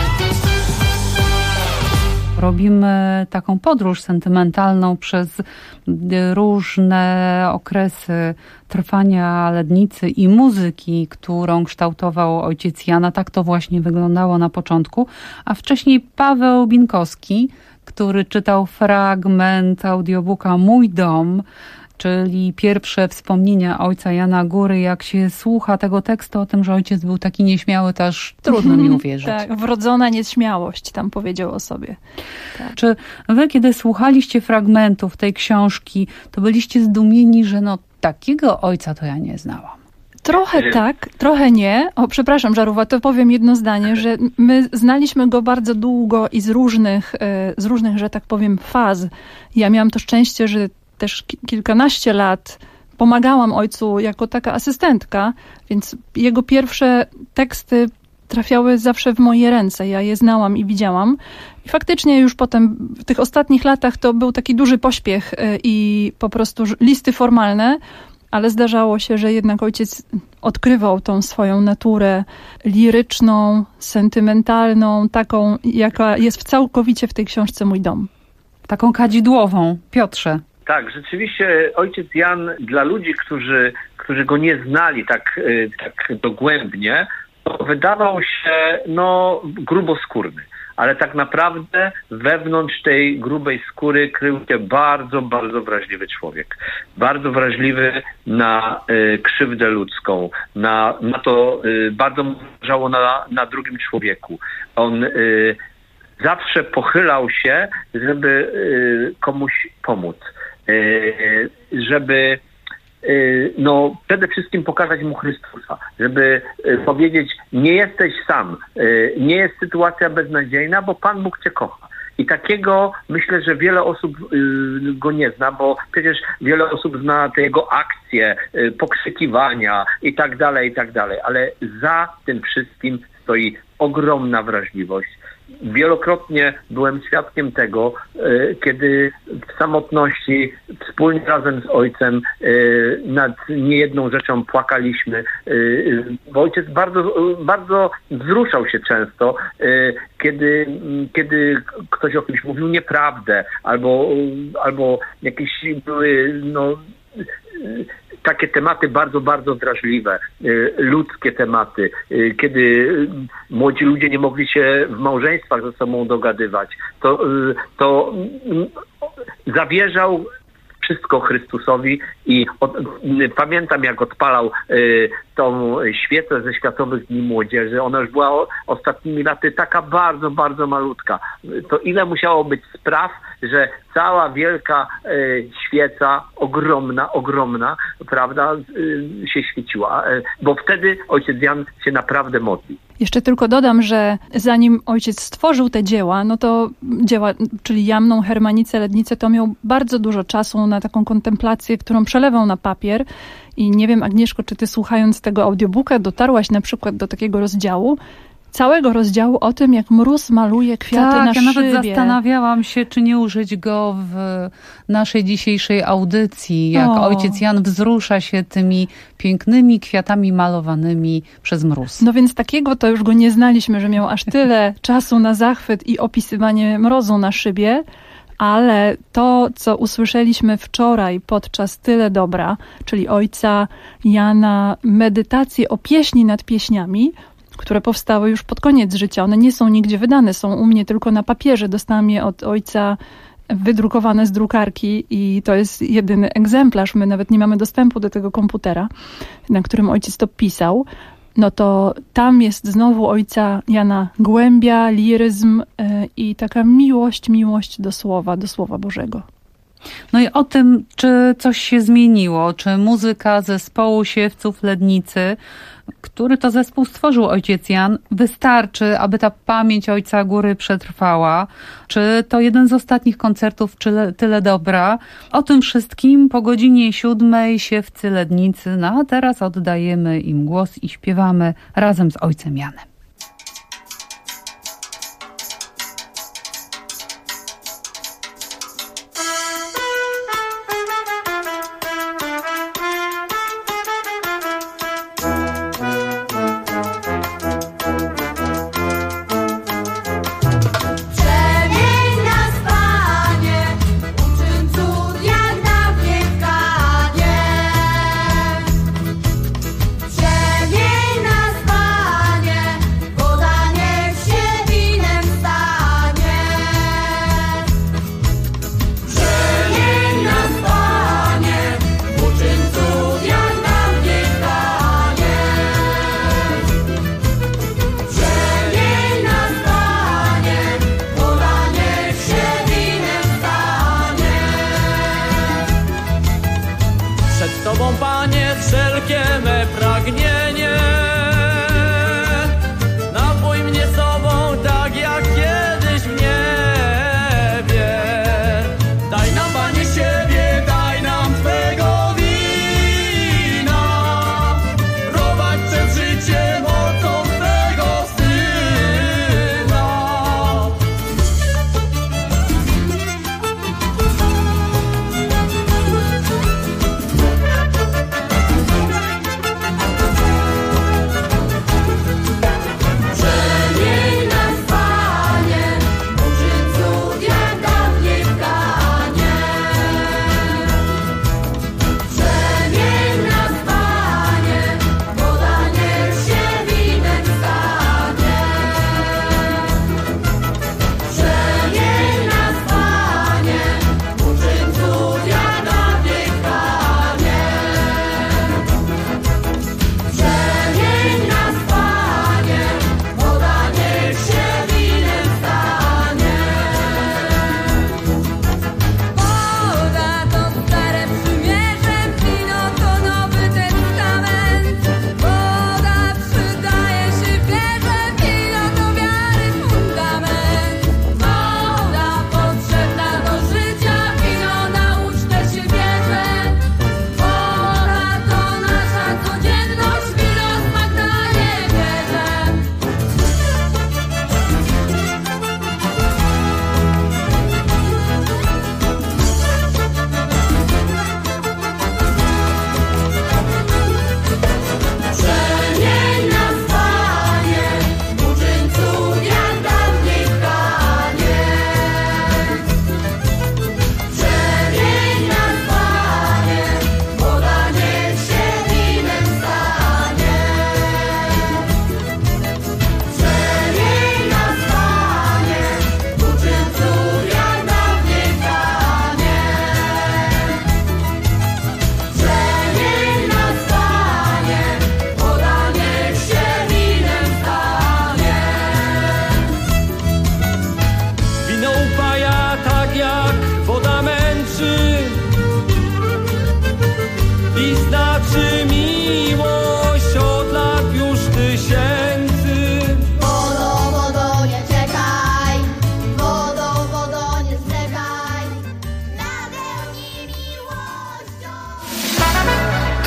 Robimy taką podróż sentymentalną przez różne okresy trwania Lednicy i muzyki, którą kształtował ojciec Jan. Tak to właśnie wyglądało na początku. A wcześniej Paweł Binkowski, który czytał fragment audiobooka Mój dom, czyli pierwsze wspomnienia ojca Jana Góry. Jak się słucha tego tekstu o tym, że ojciec był taki nieśmiały, to aż trudno mi uwierzyć. Tak, wrodzona nieśmiałość, tam powiedział o sobie. Tak. Czy wy, kiedy słuchaliście fragmentów tej książki, to byliście zdumieni, że takiego ojca to ja nie znałam? Trochę tak, trochę nie. O, przepraszam, Żarówa, to powiem jedno zdanie, że my znaliśmy go bardzo długo i z różnych, że tak powiem, faz. Ja miałam to szczęście, że też kilkanaście lat pomagałam ojcu jako taka asystentka, więc jego pierwsze teksty trafiały zawsze w moje ręce. Ja je znałam i widziałam. I faktycznie już potem w tych ostatnich latach to był taki duży pośpiech i po prostu listy formalne, ale zdarzało się, że jednak ojciec odkrywał tą swoją naturę liryczną, sentymentalną, taką, jaka jest całkowicie w tej książce Mój dom. Taką kadzidłową. Piotrze. Tak, rzeczywiście ojciec Jan dla ludzi, którzy go nie znali tak dogłębnie, to wydawał się gruboskórny. Ale tak naprawdę wewnątrz tej grubej skóry krył się bardzo, bardzo wrażliwy człowiek. Bardzo wrażliwy na krzywdę ludzką, na to bardzo mu zależało na drugim człowieku. On zawsze pochylał się, żeby komuś pomóc. Żeby przede wszystkim pokazać mu Chrystusa, żeby powiedzieć, nie jesteś sam, nie jest sytuacja beznadziejna, bo Pan Bóg Cię kocha. I takiego myślę, że wiele osób go nie zna, bo przecież wiele osób zna te jego akcje, pokrzykiwania i tak dalej, ale za tym wszystkim stoi ogromna wrażliwość. Wielokrotnie byłem świadkiem tego, kiedy w samotności wspólnie razem z ojcem nad niejedną rzeczą płakaliśmy, bo ojciec bardzo, bardzo wzruszał się często, kiedy ktoś o kimś mówił nieprawdę, albo jakieś były takie tematy bardzo, bardzo wrażliwe, ludzkie tematy, kiedy młodzi ludzie nie mogli się w małżeństwach ze sobą dogadywać, to zawierzał wszystko Chrystusowi i pamiętam, jak odpalał tą świecę ze Światowych Dni Młodzieży. Ona już była ostatnimi laty taka bardzo, bardzo malutka. To ile musiało być spraw, że cała wielka świeca, ogromna, prawda, się świeciła, bo wtedy ojciec Jan się naprawdę modli. Jeszcze tylko dodam, że zanim ojciec stworzył te dzieła, no to dzieła, czyli Jamną, Hermanicę, Lednicę, to miał bardzo dużo czasu na taką kontemplację, którą przelewał na papier. I nie wiem, Agnieszko, czy ty słuchając tego audiobooka dotarłaś na przykład do takiego rozdziału, całego rozdziału o tym, jak mróz maluje kwiaty na szybie. Ja nawet zastanawiałam się, czy nie użyć go w naszej dzisiejszej audycji, jak ojciec Jan wzrusza się tymi pięknymi kwiatami malowanymi przez mróz. No więc takiego to już go nie znaliśmy, że miał aż tyle czasu na zachwyt i opisywanie mrozu na szybie, ale to, co usłyszeliśmy wczoraj podczas Tyle Dobra, czyli ojca Jana, medytacje o pieśni nad pieśniami, które powstały już pod koniec życia. One nie są nigdzie wydane, są u mnie tylko na papierze. Dostałam je od ojca wydrukowane z drukarki i to jest jedyny egzemplarz. My nawet nie mamy dostępu do tego komputera, na którym ojciec to pisał. No to tam jest znowu ojca Jana głębia, liryzm i taka miłość do Słowa Bożego. No i o tym, czy coś się zmieniło, czy muzyka zespołu Siewców Lednicy, który to zespół stworzył ojciec Jan, wystarczy, aby ta pamięć Ojca Góry przetrwała? Czy to jeden z ostatnich koncertów Tyle Dobra? O tym wszystkim po godzinie 7:00 Siewcy Lednicy. No a teraz oddajemy im głos i śpiewamy razem z ojcem Janem.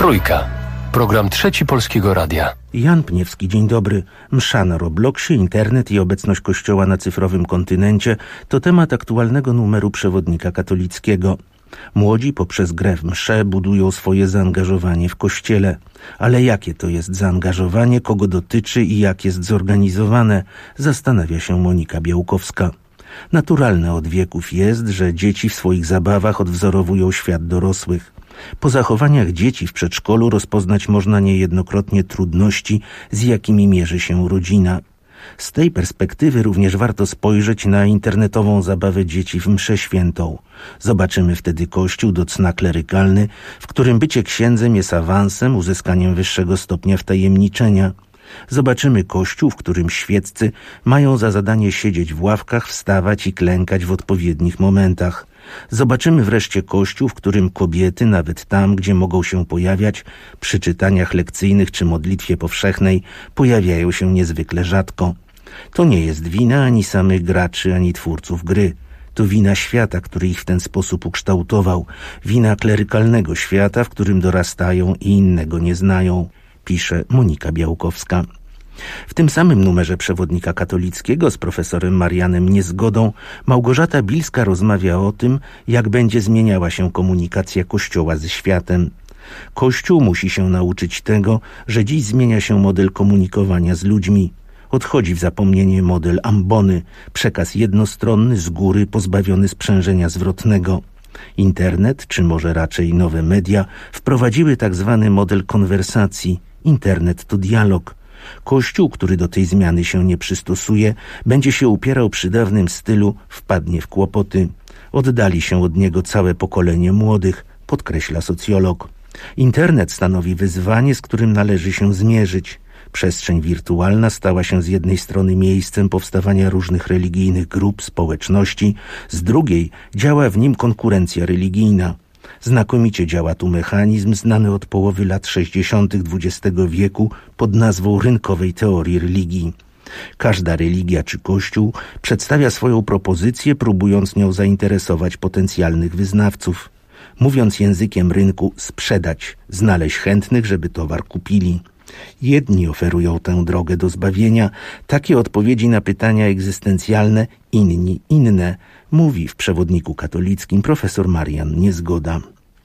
Trójka. Program Trzeci Polskiego Radia. Jan Pniewski, dzień dobry. Msza na Robloxie, internet i obecność Kościoła na cyfrowym kontynencie to temat aktualnego numeru Przewodnika Katolickiego. Młodzi poprzez grę w mszę budują swoje zaangażowanie w Kościele. Ale jakie to jest zaangażowanie, kogo dotyczy i jak jest zorganizowane, zastanawia się Monika Białkowska. Naturalne od wieków jest, że dzieci w swoich zabawach odwzorowują świat dorosłych. Po zachowaniach dzieci w przedszkolu rozpoznać można niejednokrotnie trudności, z jakimi mierzy się rodzina. Z tej perspektywy również warto spojrzeć na internetową zabawę dzieci w mszę świętą. Zobaczymy wtedy Kościół do cna klerykalny, w którym bycie księdzem jest awansem, uzyskaniem wyższego stopnia wtajemniczenia. Zobaczymy Kościół, w którym świeccy mają za zadanie siedzieć w ławkach, wstawać i klękać w odpowiednich momentach. Zobaczymy wreszcie Kościół, w którym kobiety, nawet tam, gdzie mogą się pojawiać, przy czytaniach lekcyjnych czy modlitwie powszechnej, pojawiają się niezwykle rzadko. To nie jest wina ani samych graczy, ani twórców gry. To wina świata, który ich w ten sposób ukształtował. Wina klerykalnego świata, w którym dorastają i innego nie znają, pisze Monika Białkowska. W tym samym numerze Przewodnika Katolickiego z profesorem Marianem Niezgodą Małgorzata Bilska rozmawia o tym, jak będzie zmieniała się komunikacja Kościoła ze światem. Kościół musi się nauczyć tego, że dziś zmienia się model komunikowania z ludźmi. Odchodzi w zapomnienie model ambony, przekaz jednostronny, z góry, pozbawiony sprzężenia zwrotnego. Internet, czy może raczej nowe media, wprowadziły tak zwany model konwersacji. Internet to dialog. Kościół, który do tej zmiany się nie przystosuje, będzie się upierał przy dawnym stylu, wpadnie w kłopoty. Oddali się od niego całe pokolenie młodych, podkreśla socjolog. Internet stanowi wyzwanie, z którym należy się zmierzyć. Przestrzeń wirtualna stała się z jednej strony miejscem powstawania różnych religijnych grup, społeczności, z drugiej działa w nim konkurencja religijna. Znakomicie działa tu mechanizm znany od połowy lat 60. XX wieku pod nazwą rynkowej teorii religii. Każda religia czy kościół przedstawia swoją propozycję, próbując nią zainteresować potencjalnych wyznawców. Mówiąc językiem rynku, sprzedać, znaleźć chętnych, żeby towar kupili. Jedni oferują tę drogę do zbawienia, takie odpowiedzi na pytania egzystencjalne, inni inne, mówi w Przewodniku Katolickim profesor Marian Niezgoda.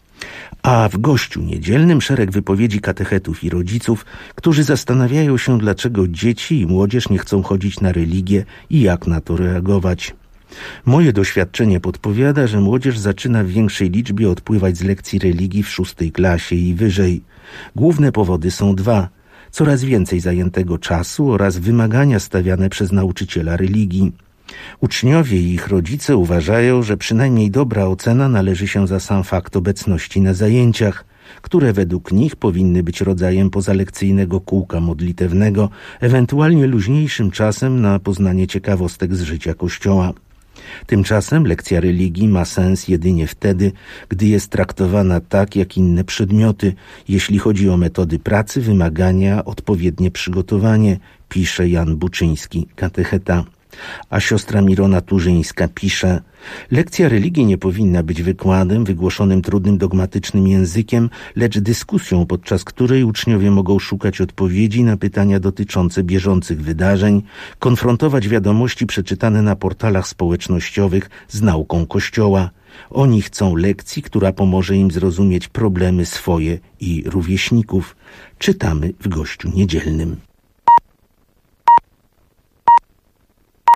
A w gościu niedzielnym szereg wypowiedzi katechetów i rodziców, którzy zastanawiają się, dlaczego dzieci i młodzież nie chcą chodzić na religię i jak na to reagować. Moje doświadczenie podpowiada, że młodzież zaczyna w większej liczbie odpływać z lekcji religii w 6. klasie i wyżej. Główne powody są dwa. Coraz więcej zajętego czasu oraz wymagania stawiane przez nauczyciela religii. Uczniowie i ich rodzice uważają, że przynajmniej dobra ocena należy się za sam fakt obecności na zajęciach, które według nich powinny być rodzajem pozalekcyjnego kółka modlitewnego, ewentualnie luźniejszym czasem na poznanie ciekawostek z życia Kościoła. Tymczasem lekcja religii ma sens jedynie wtedy, gdy jest traktowana tak jak inne przedmioty, jeśli chodzi o metody pracy, wymagania, odpowiednie przygotowanie, pisze Jan Buczyński, katecheta. A siostra Mirona Turzyńska pisze: lekcja religii nie powinna być wykładem wygłoszonym trudnym dogmatycznym językiem, lecz dyskusją, podczas której uczniowie mogą szukać odpowiedzi na pytania dotyczące bieżących wydarzeń, konfrontować wiadomości przeczytane na portalach społecznościowych z nauką Kościoła. Oni chcą lekcji, która pomoże im zrozumieć problemy swoje i rówieśników. Czytamy w Gościu Niedzielnym.